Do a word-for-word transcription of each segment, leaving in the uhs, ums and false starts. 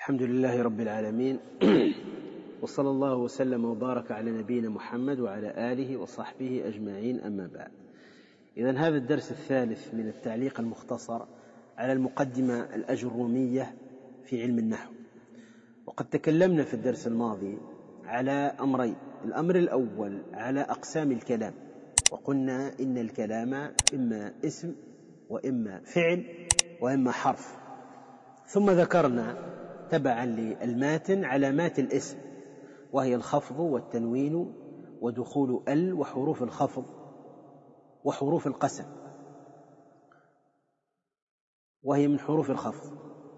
الحمد لله رب العالمين وصلى الله وسلم وبارك على نبينا محمد وعلى آله وصحبه أجمعين، أما بعد. إذن هذا الدرس الثالث من التعليق المختصر على المقدمة الأجرومية في علم النحو. وقد تكلمنا في الدرس الماضي على أمرين: الأمر الأول على أقسام الكلام، وقلنا إن الكلام إما اسم وإما فعل وإما حرف، ثم ذكرنا تبعا للماتن علامات الاسم، وهي الخفض والتنوين ودخول ال وحروف الخفض وحروف القسم، وهي من حروف الخفض.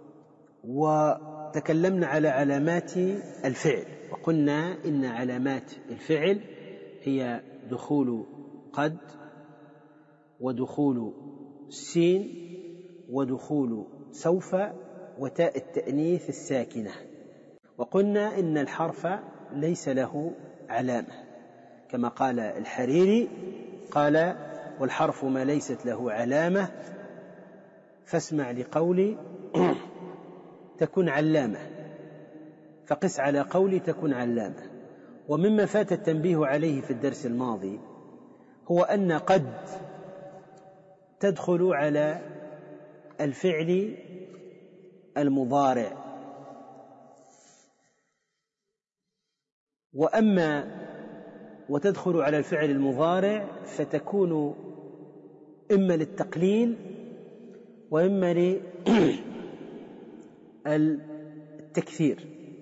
وتكلمنا على علامات الفعل، وقلنا إن علامات الفعل هي دخول قد ودخول سين ودخول سوف وتاء التأنيث الساكنة. وقلنا إن الحرف ليس له علامة، كما قال الحريري، قال: والحرف ما ليست له علامة فاسمع لقولي تكن علامة، فقس على قولي تكن علامة. ومما فات التنبيه عليه في الدرس الماضي هو أن قد تدخل على الفعل المضارع، وأما وتدخل على الفعل المضارع فتكون إما للتقليل وإما للتكثير،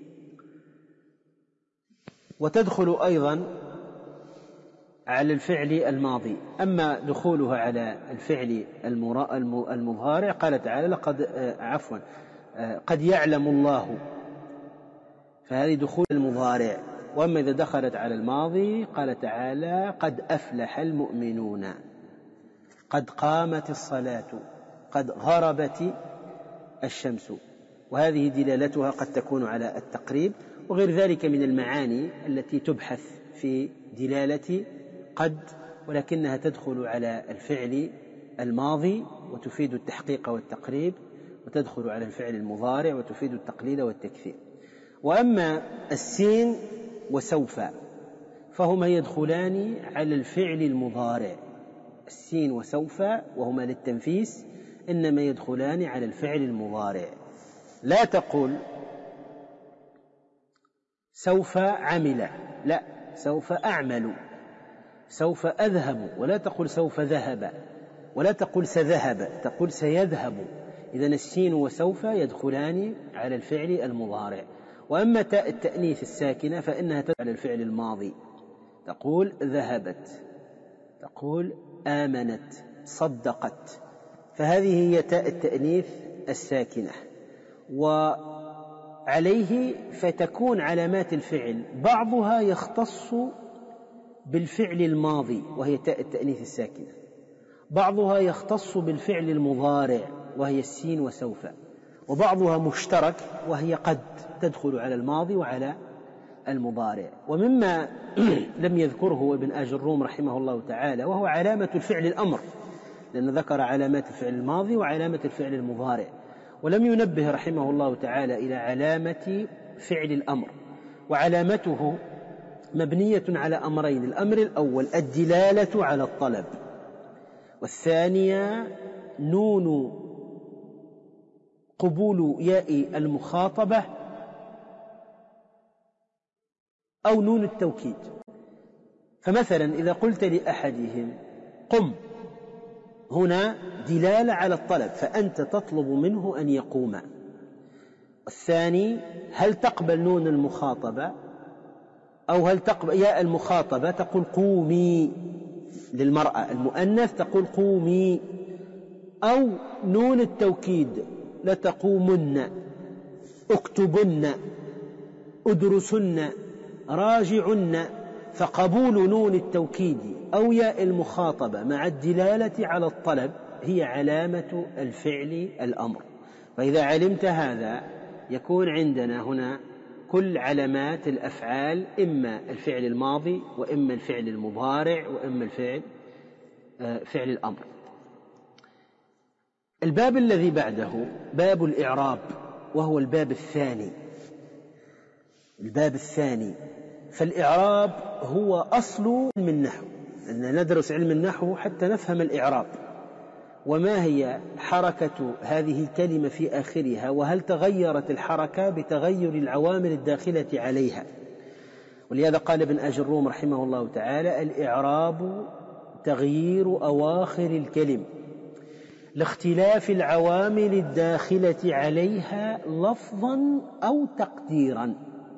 وتدخل أيضا على الفعل الماضي. أما دخولها على الفعل المضارع قال تعالى: لقد عفوا قد يعلم الله، فهذه دخول المضارع. وأما إذا دخلت على الماضي قال تعالى: قد أفلح المؤمنون، قد قامت الصلاة، قد غربت الشمس. وهذه دلالتها قد تكون على التقريب وغير ذلك من المعاني التي تبحث في دلالة قد، ولكنها تدخل على الفعل الماضي وتفيد التحقيق والتقريب، وتدخل على الفعل المضارع وتفيد التقليل والتكثير. وأما السين وسوف فهما يدخلان على الفعل المضارع. السين وسوف وهما للتنفيس إنما يدخلان على الفعل المضارع. لا تقول سوف عمل، لا، سوف أعمل، سوف أذهب، ولا تقول سوف ذهب، ولا تقول سذهب، تقول سيذهب. إذن السين وسوف يدخلان على الفعل المضارع. وأما تاء التأنيث الساكنة فإنها تدخل على الفعل الماضي، تقول ذهبت، تقول آمنت، صدقت، فهذه هي تاء التأنيث الساكنة. وعليه فتكون علامات الفعل بعضها يختص بالفعل الماضي وهي تاء التأنيث الساكنة، بعضها يختص بالفعل المضارع وهي السين وسوف، وبعضها مشترك وهي قد تدخل على الماضي وعلى المضارع. ومما لم يذكره ابن آجروم رحمه الله تعالى وهو علامة الفعل الأمر، لأن ذكر علامات الفعل الماضي وعلامة الفعل المضارع، ولم ينبه رحمه الله تعالى إلى علامة فعل الأمر. وعلامته مبنية على أمرين: الأمر الأول الدلالة على الطلب، والثانية نون قبول ياء المخاطبة أو نون التوكيد. فمثلا إذا قلت لأحدهم قم، هنا دلالة على الطلب، فأنت تطلب منه أن يقوم. الثاني هل تقبل نون المخاطبة أو هل تقبل ياء المخاطبة، تقول قومي للمرأة المؤنث، تقول قومي، أو نون التوكيد لتقومن، اكتبن، ادرسن، راجعن. فقبول نون التوكيد أو ياء المخاطبة مع الدلالة على الطلب هي علامة الفعل الأمر. فإذا علمت هذا يكون عندنا هنا كل علامات الأفعال، إما الفعل الماضي وإما الفعل المضارع وإما الفعل فعل الأمر. الباب الذي بعده باب الإعراب، وهو الباب الثاني. الباب الثاني فالإعراب هو أصل علم النحو، أن ندرس علم النحو حتى نفهم الإعراب، وما هي حركة هذه الكلمة في آخرها، وهل تغيرت الحركة بتغير العوامل الداخلة عليها. ولهذا قال ابن أجروم رحمه الله تعالى: الإعراب تغيير أواخر الكلم لاختلاف العوامل الداخلة عليها لفظا أو تقديرا.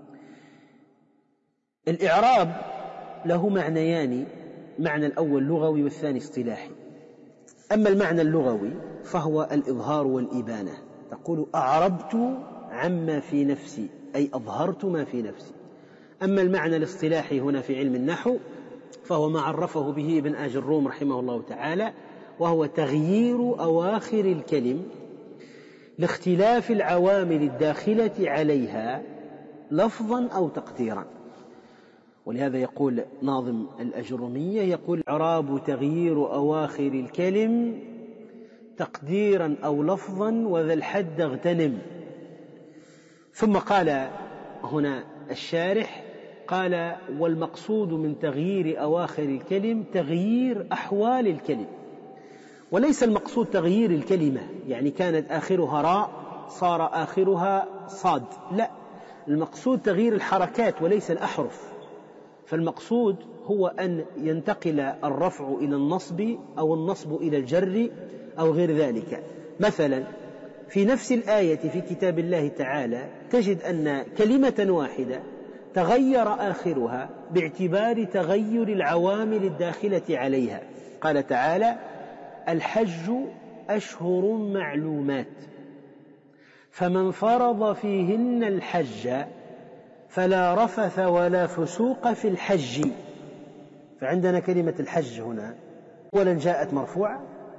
الإعراب له معنيان، معنى الأول لغوي والثاني اصطلاحي. أما المعنى اللغوي فهو الإظهار والإبانة، تقول أعربت عما في نفسي، أي أظهرت ما في نفسي. أما المعنى الاصطلاحي هنا في علم النحو فهو ما عرفه به ابن أجروم رحمه الله تعالى، وهو تغيير أواخر الكلم لاختلاف العوامل الداخلة عليها لفظا أو تقديرا. ولهذا يقول ناظم الأجرومية، يقول: الإعراب تغيير أواخر الكلم تقديرا أو لفظا وذا الحد اغتنم. ثم قال هنا الشارح، قال: والمقصود من تغيير أواخر الكلم تغيير أحوال الكلم، وليس المقصود تغيير الكلمة، يعني كانت آخرها راء صار آخرها صاد، لا، المقصود تغيير الحركات وليس الأحرف. فالمقصود هو أن ينتقل الرفع إلى النصب أو النصب إلى الجر أو غير ذلك. مثلا في نفس الآية في كتاب الله تعالى تجد أن كلمة واحدة تغير آخرها باعتبار تغير العوامل الداخلة عليها. قال تعالى: الحج أشهر معلومات فمن فرض فيهن الحج فلا رفث ولا فسوق في الحج. فعندنا كلمة الحج هنا أولا جاءت مرفوعة،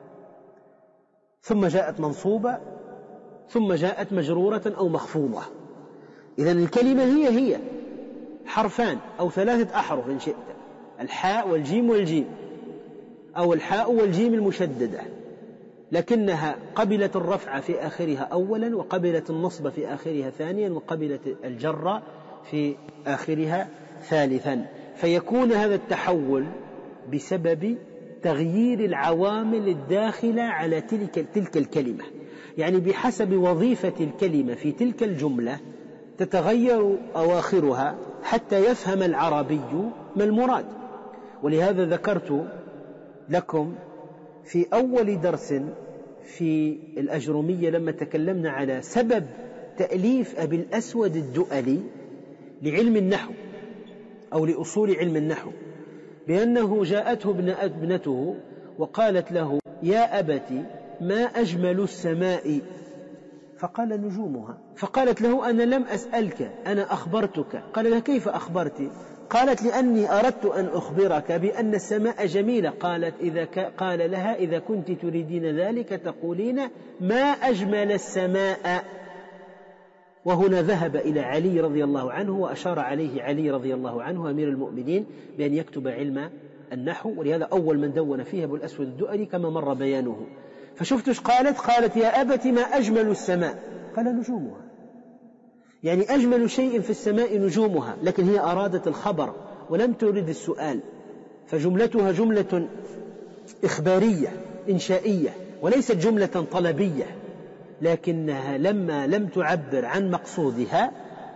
ثم جاءت منصوبة، ثم جاءت مجرورة أو مخفوضة. إذن الكلمة هي هي حرفان أو ثلاثة أحرف إن شئت، الحاء والجيم والجيم، أو الحاء والجيم المشددة، لكنها قبلت الرفع في آخرها أولا، وقبلت النصب في آخرها ثانيا، وقبلت الجر في آخرها ثالثا. فيكون هذا التحول بسبب تغيير العوامل الداخلة على تلك, تلك الكلمة، يعني بحسب وظيفة الكلمة في تلك الجملة تتغير أواخرها حتى يفهم العربي ما المراد. ولهذا ذكرت لكم في أول درس في الأجرومية لما تكلمنا على سبب تأليف أبي الأسود الدؤلي لعلم النحو أو لأصول علم النحو، بأنه جاءته ابنته وقالت له: يا أبت ما أجمل السماء؟ فقال: نجومها. فقالت له: أنا لم أسألك، أنا أخبرتك. قال لها: كيف أخبرت؟ قالت: لأني أردت أن أخبرك بأن السماء جميلة. قالت إذا ك... قال لها: إذا كنت تريدين ذلك تقولين ما أجمل السماء. وهنا ذهب إلى علي رضي الله عنه وأشار عليه علي رضي الله عنه أمير المؤمنين بأن يكتب علم النحو، ولهذا أول من دون فيه أبو الأسود الدؤلي كما مر بيانه. فشفتش قالت قالت يا أبت ما أجمل السماء؟ قال: نجومها، يعني أجمل شيء في السماء نجومها، لكن هي أرادت الخبر ولم ترد السؤال، فجملتها جملة إخبارية إنشائية وليست جملة طلبية، لكنها لما لم تعبر عن مقصودها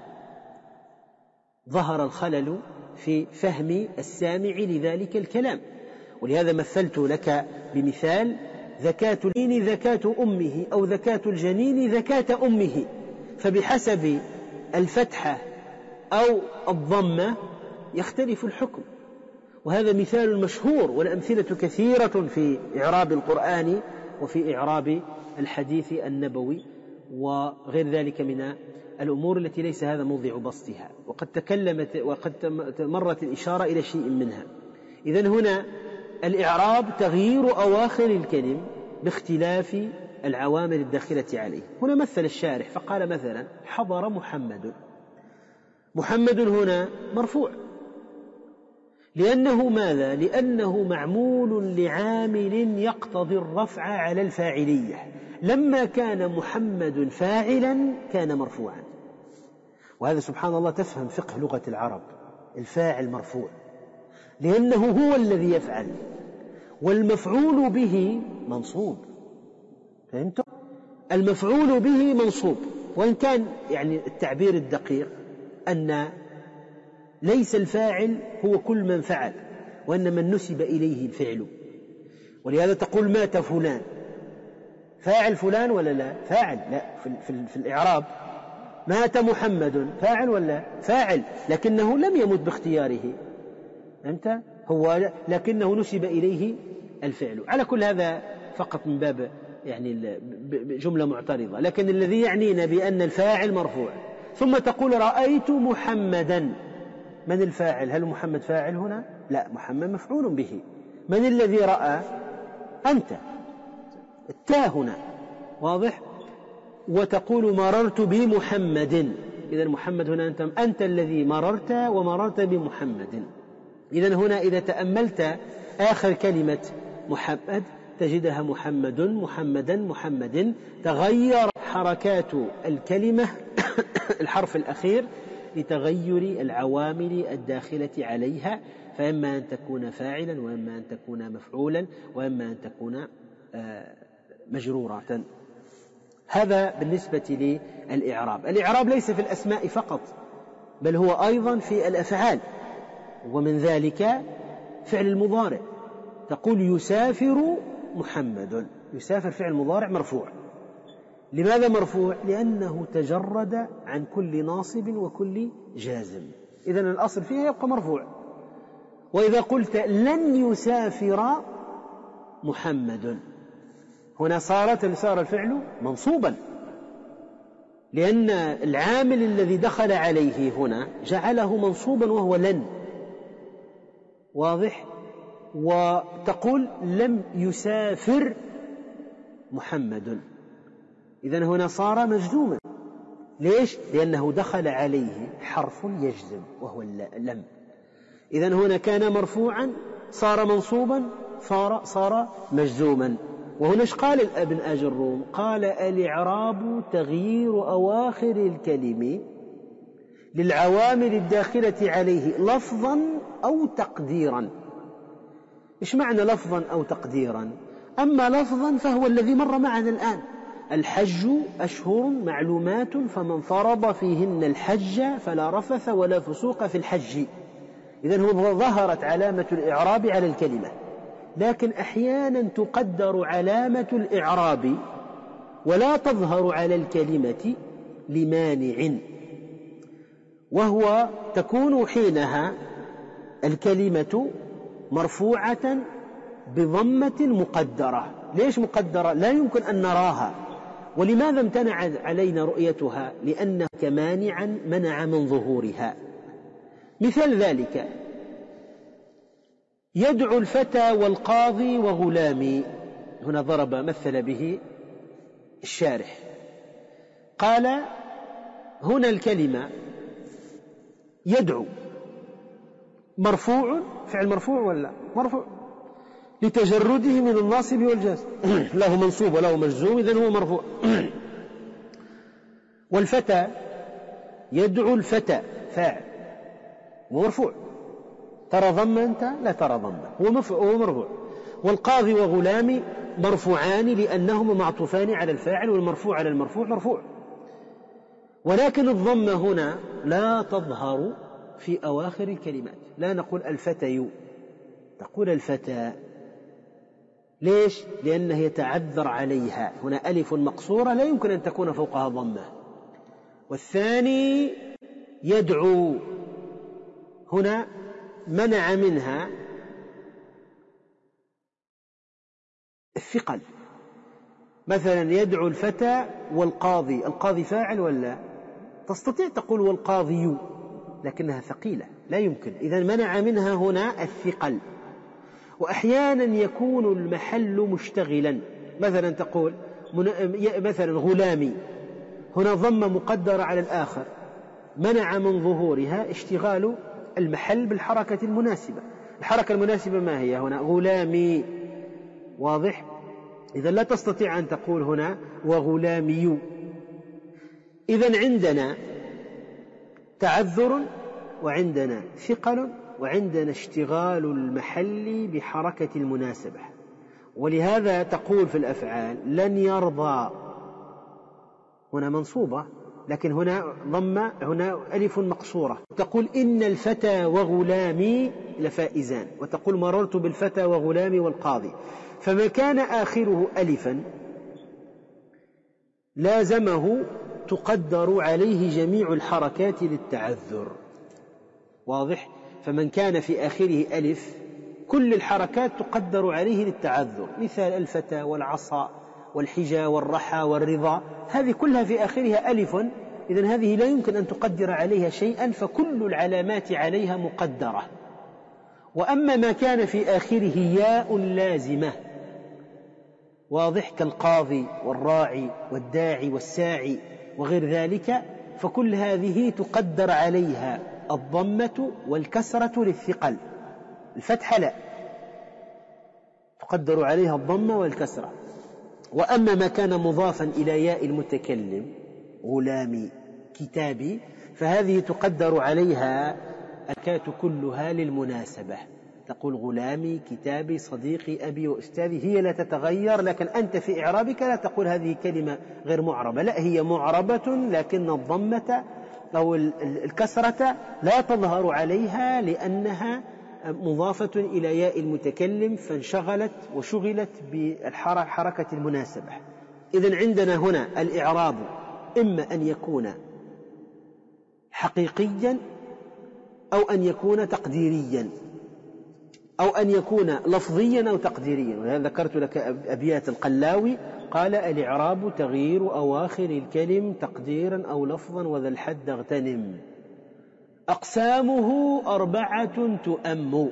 ظهر الخلل في فهم السامع لذلك الكلام. ولهذا مثلت لك بمثال: ذكاة الجنين ذكاة أمه، أو ذكاة الجنين ذكاة أمه، فبحسب الفتحة أو الضمة يختلف الحكم. وهذا مثال مشهور، والأمثلة كثيرة في إعراب القرآن وفي إعراب الحديث النبوي وغير ذلك من الأمور التي ليس هذا موضع بسطها، وقد تكلمت وقد مرت الإشارة إلى شيء منها. إذن هنا الإعراب تغيير أواخر الكلم باختلاف العوامل الداخلة عليه. هنا مثل الشارح فقال مثلا: حضر محمد. محمد هنا مرفوع لأنه ماذا؟ لأنه معمول لعامل يقتضي الرفع على الفاعلية. لما كان محمد فاعلا كان مرفوعا. وهذا سبحان الله تفهم فقه لغة العرب، الفاعل مرفوع لأنه هو الذي يفعل، والمفعول به منصوب. فهمتم؟ المفعول به منصوب، وإن كان يعني التعبير الدقيق أن ليس الفاعل هو كل من فعل، وأن من نسب إليه الفعل. ولهذا تقول مات فلان، فاعل فلان ولا لا؟ فاعل. لا، في, في, في الإعراب مات محمد، فاعل ولا فاعل، لكنه لم يمت باختياره. أنت هو لكنه نسب إليه الفعل. على كل هذا فقط من باب يعني جملة معترضة، لكن الذي يعنينا بأن الفاعل مرفوع. ثم تقول رأيت محمدا، من الفاعل؟ هل محمد فاعل هنا؟ لا، محمد مفعول به. من الذي رأى؟ أنت، التاء هنا، واضح؟ وتقول مررت بمحمد، إذا محمد هنا أنت, أنت الذي مررت ومررت بمحمد. إذا هنا إذا تأملت آخر كلمة محمد تجدها محمد محمدا محمد، تغير حركات الكلمة الحرف الأخير لتغير العوامل الداخلة عليها، فإما أن تكون فاعلا، وإما أن تكون مفعولا، وإما أن تكون مجرورة. هذا بالنسبة للإعراب. الإعراب ليس في الأسماء فقط، بل هو أيضا في الأفعال، ومن ذلك فعل المضارع. تقول يسافر محمد، يسافر فعل مضارع مرفوع. لماذا مرفوع؟ لأنه تجرد عن كل ناصب وكل جازم، إذن الأصل فيها يبقى مرفوع. وإذا قلت لن يسافر محمد، هنا صارت صار الفعل منصوبا، لأن العامل الذي دخل عليه هنا جعله منصوبا وهو لن، واضح؟ وتقول لم يسافر محمد، إذن هنا صار مجزوما. ليش؟ لأنه دخل عليه حرف يجزم وهو لم. إذن هنا كان مرفوعا صار منصوبا صار, صار مجزوما. وهنا ايش قال ابن أجروم؟ قال الإعراب تغيير أواخر الكلم للعوامل الداخلة عليه لفظا أو تقديرا. إيش معنى لفظا أو تقديرا؟ أما لفظا فهو الذي مر معنا الآن: الحج أشهر معلومات فمن فرض فيهن الحج فلا رفث ولا فسوق في الحج. إذن هو ظهرت علامة الإعراب على الكلمة، لكن أحيانا تقدر علامة الإعراب ولا تظهر على الكلمة لمانع، وهو تكون حينها الكلمة مرفوعة بضمة مقدرة. ليش مقدرة؟ لا يمكن أن نراها. ولماذا امتنع علينا رؤيتها؟ لأنك مانعا منع من ظهورها. مثال ذلك: يدعو الفتى والقاضي وغلامي. هنا ضرب مثل به الشارح، قال هنا الكلمة يدعو مرفوع، فعل مرفوع ولا مرفوع لتجرده من الناصب والجازم، له منصوب وله مجزوم، إذن هو مرفوع. والفتى يدعو الفتى فاعل ومرفوع، ترى ضم أنت؟ لا ترى ضم، هو مرفوع. والقاضي وغلامي مرفوعان لأنهما معطوفان على الفاعل، والمرفوع على المرفوع مرفوع. ولكن الضمة هنا لا تظهر في أواخر الكلمات، لا نقول الفتى، تقول الفتى. ليش؟ لأنه يتعذر عليها، هنا ألف مقصورة لا يمكن أن تكون فوقها ضمة. والثاني يدعو، هنا منع منها الثقل. مثلا يدعو الفتى والقاضي، القاضي فاعل ولا؟ تستطيع تقول والقاضي، لكنها ثقيلة لا يمكن، إذن منع منها هنا الثقل. وأحيانا يكون المحل مشتغلا، مثلا تقول مثلا غلامي، هنا ضم مقدرة على الآخر، منع من ظهورها اشتغال المحل بالحركة المناسبة. الحركة المناسبة ما هي هنا؟ غلامي. واضح؟ إذا لا تستطيع أن تقول هنا وغلامي. إذن عندنا تعذر، وعندنا ثقل، وعندنا اشتغال المحل بحركة المناسبة. ولهذا تقول في الأفعال لن يرضى، هنا منصوبة لكن هنا ضمة، هنا ألف مقصورة. تقول إن الفتى وغلامي لفائزان، وتقول مررت بالفتى وغلامي والقاضي. فما كان آخره ألفا لازمه تقدر عليه جميع الحركات للتعذر. واضح؟ فمن كان في آخره ألف كل الحركات تقدر عليه للتعذر، مثال الفتى والعصا والحجى والرحى والرضا، هذه كلها في آخرها ألف، إذن هذه لا يمكن أن تقدر عليها شيئا، فكل العلامات عليها مقدرة. وأما ما كان في آخره ياء لازمة، واضح، كالقاضي والراعي والداعي والساعي وغير ذلك، فكل هذه تقدر عليها الضمة والكسرة للثقل. الفتحة لا تقدر عليها الضمة والكسرة. وأما ما كان مضافا إلى ياء المتكلم غلامي كتابي فهذه تقدر عليها الحركات كلها للمناسبة. تقول غلامي كتابي صديقي أبي وأستاذي، هي لا تتغير، لكن أنت في إعرابك لا تقول هذه كلمة غير معربة، لا هي معربة لكن الضمة أو الكسرة لا تظهر عليها لأنها مضافة إلى ياء المتكلم، فانشغلت وشغلت بالحركة المناسبة. إذن عندنا هنا الإعراب إما أن يكون حقيقيا أو أن يكون تقديريا أو أن يكون لفظيا أو تقديريا. وهذا ذكرت لك أبيات القلاوي، قال الإعراب تغيير أواخر الكلم تقديرا أو لفظا وذا الحد اغتنم، أقسامه أربعة تؤم،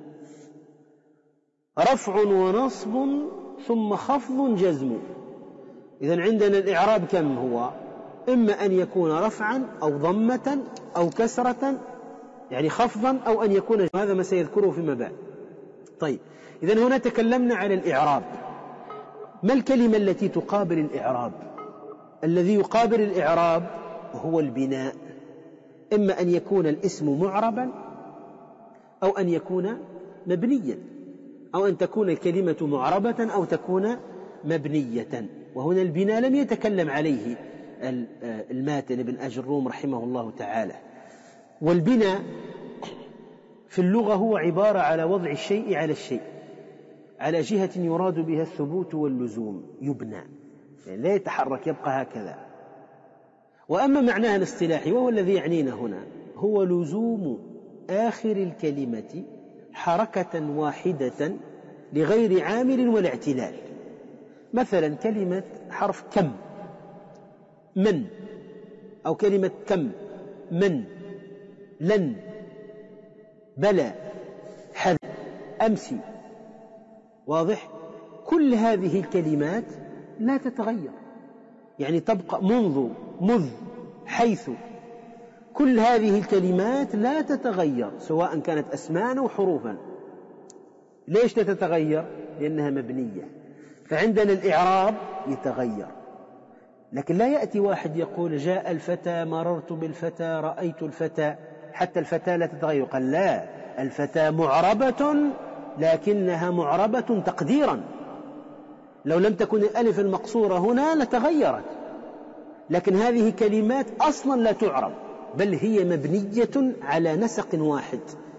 رفع ونصب ثم خفض جزم. إذن عندنا الإعراب كم هو؟ إما أن يكون رفعا أو ضمة أو كسرة يعني خفضا، أو أن يكون، هذا ما سيذكره فيما بعد. طيب، إذن هنا تكلمنا على الإعراب. ما الكلمة التي تقابل الإعراب؟ الذي يقابل الإعراب هو البناء، إما أن يكون الاسم معربا أو أن يكون مبنيا، أو أن تكون الكلمة معربة أو تكون مبنية. وهنا البناء لم يتكلم عليه الماتن بن أجروم رحمه الله تعالى. والبناء في اللغة هو عبارة على وضع الشيء على الشيء على جهة يراد بها الثبوت واللزوم، يبنى يعني لا يتحرك، يبقى هكذا. وأما معناها الاصطلاحي وهو الذي يعنينا هنا هو لزوم آخر الكلمة حركة واحدة لغير عامل ولا اعتلال. مثلا كلمة حرف كم، من، أو كلمة كم، من، لن، بلى، حذ، أمسي. واضح؟ كل هذه الكلمات لا تتغير، يعني تبقى منذ، مذ، حيث، كل هذه الكلمات لا تتغير سواء كانت أسماء أو حروفا. ليش لا تتغير؟ لأنها مبنية. فعندنا الإعراب يتغير، لكن لا يأتي واحد يقول جاء الفتى، مررت بالفتى، رأيت الفتى، حتى الفتى لا تتغير. قال لا، الفتى معربة لكنها معربة تقديرا، لو لم تكن الألف المقصورة هنا لتغيرت، لكن هذه كلمات أصلا لا تعرب، بل هي مبنية على نسق واحد.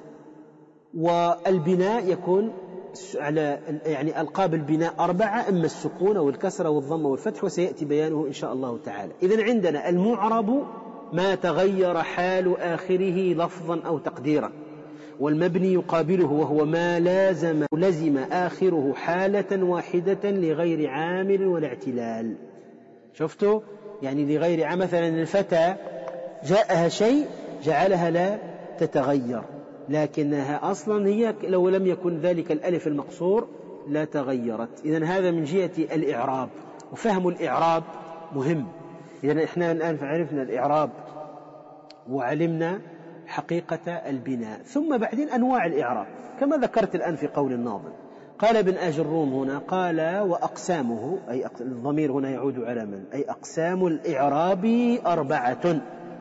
والبناء يكون على يعني ألقاب البناء أربعة، إما السكون والكسرة والضم والفتح، وسيأتي بيانه إن شاء الله تعالى. إذن عندنا المعرب ما تغير حال آخره لفظا أو تقديرا، والمبني يقابله وهو ما لازم لزم آخره حالة واحدة لغير عامل ولا اعتلال. شفتوا؟ يعني لغير عامل، مثلا الفتى جاءها شيء جعلها لا تتغير، لكنها أصلا هي لو لم يكن ذلك الألف المقصور لا تغيرت. إذن هذا من جهة الإعراب، وفهم الإعراب مهم. إذن إحنا الآن عرفنا الإعراب وعلمنا حقيقة البناء. ثم بعدين أنواع الإعراب كما ذكرت الآن في قول الناظم. قال ابن أجروم هنا قال وأقسامه، أي الضمير هنا يعود على من؟ أي أقسام الإعراب أربعة: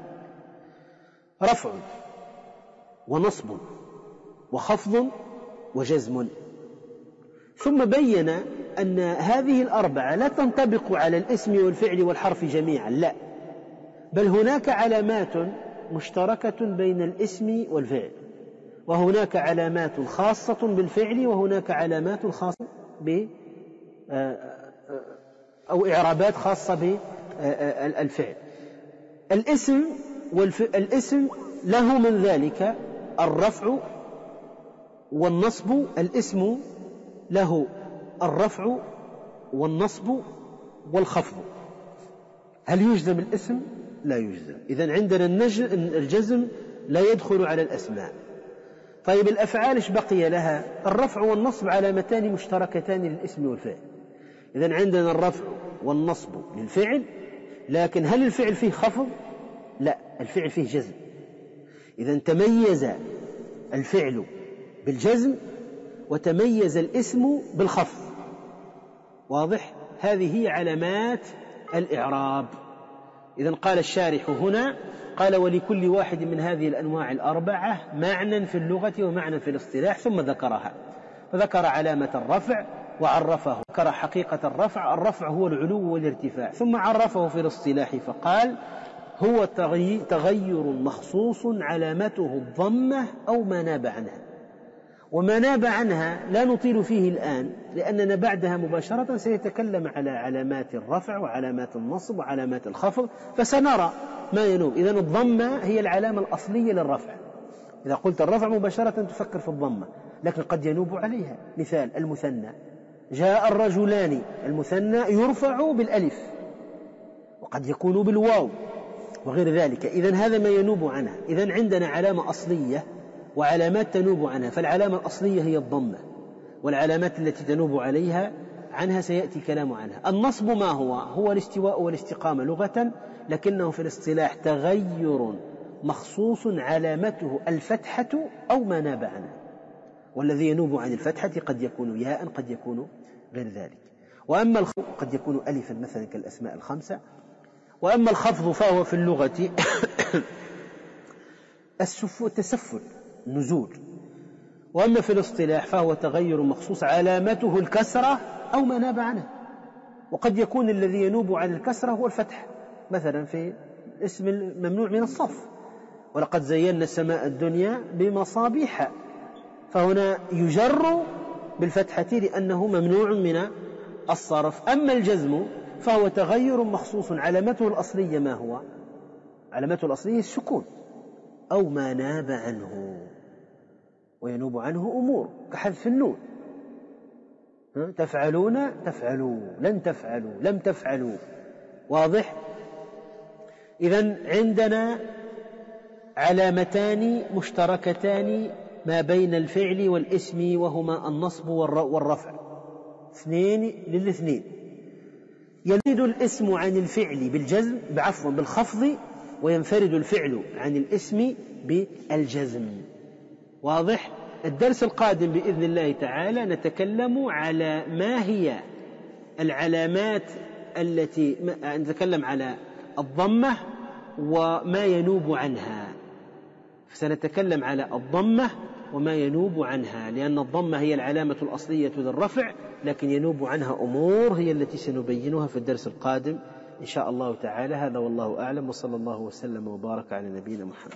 رفع ونصب وخفض وجزم. ثم بين أن هذه الأربعة لا تنطبق على الاسم والفعل والحرف جميعا، لا، بل هناك علامات مشتركة بين الاسم والفعل، وهناك علامات خاصة بالفعل، وهناك علامات خاصة ب أو إعرابات خاصة بالفعل. الاسم والاسم له من ذلك الرفع والنصب. الاسم له الرفع والنصب والخفض. هل يجزم الاسم؟ لا يجزم. إذن عندنا الجزم لا يدخل على الأسماء. طيب الأفعال إيش بقي لها؟ الرفع والنصب علامتان مشتركتان للاسم والفعل. إذن عندنا الرفع والنصب للفعل، لكن هل الفعل فيه خفض؟ لا، الفعل فيه جزم. إذن تميز الفعل بالجزم وتميز الاسم بالخفض. واضح؟ هذه هي علامات الإعراب. إذن قال الشارح هنا قال ولكل واحد من هذه الأنواع الأربعة معنى في اللغة ومعنى في الاصطلاح، ثم ذكرها، فذكر علامة الرفع وعرفه، ذكر حقيقة الرفع. الرفع هو العلو والارتفاع. ثم عرفه في الاصطلاح فقال هو تغير مخصوص علامته الضمة أو ما ناب عنها. وما ناب عنها لا نطيل فيه الآن، لأننا بعدها مباشرة سيتكلم على علامات الرفع وعلامات النصب وعلامات الخفض، فسنرى ما ينوب. إذن الضمة هي العلامة الأصلية للرفع. إذا قلت الرفع مباشرة تفكر في الضمة، لكن قد ينوب عليها. مثال المثنى: جاء الرجلان. المثنى يرفع بالألف، وقد يكون بالواو وغير ذلك. إذن هذا ما ينوب عنها. إذن عندنا علامة أصلية وعلامات تنوب عنها، فالعلامة الأصلية هي الضمة، والعلامات التي تنوب عليها عنها سيأتي كلام عنها. النصب ما هو؟ هو الاستواء والاستقامة لغة، لكنه في الاصطلاح تغير مخصوص علامته الفتحة أو ما ناب عنها، والذي ينوب عن الفتحة قد يكون ياء، قد يكون غير ذلك. وأما الخفض قد يكون ألفا مثلا كالأسماء الخمسة. وأما الخفض فهو في اللغة التسفل، نزول. وأما في الاصطلاح فهو تغير مخصوص علامته الكسرة أو ما ناب عنه، وقد يكون الذي ينوب عن الكسرة هو الفتح، مثلا في اسم الممنوع من الصرف: ولقد زينا السماء الدنيا بمصابيح، فهنا يجر بالفتحة لأنه ممنوع من الصرف. أما الجزم فهو تغير مخصوص علامته الأصلية ما هو؟ علامته الأصلية السكون أو ما ناب عنه، وينوب عنه أمور كحذف النون: تفعلون، تفعلوا، لن تفعلوا، لم تفعلوا. واضح؟ إذن عندنا علامتان مشتركتان ما بين الفعل والاسم، وهما النصب والرفع، اثنين للاثنين. يزيد الاسم عن الفعل بالجزم بعفو بالخفض، وينفرد الفعل عن الاسم بالجزم. واضح؟ الدرس القادم بإذن الله تعالى نتكلم على ما هي العلامات التي نتكلم على الضمة وما ينوب عنها. سنتكلم على الضمة وما ينوب عنها، لأن الضمة هي العلامة الأصلية للرفع، لكن ينوب عنها أمور هي التي سنبينها في الدرس القادم إن شاء الله تعالى. هذا والله أعلم، وصلى الله وسلم وبارك على نبينا محمد.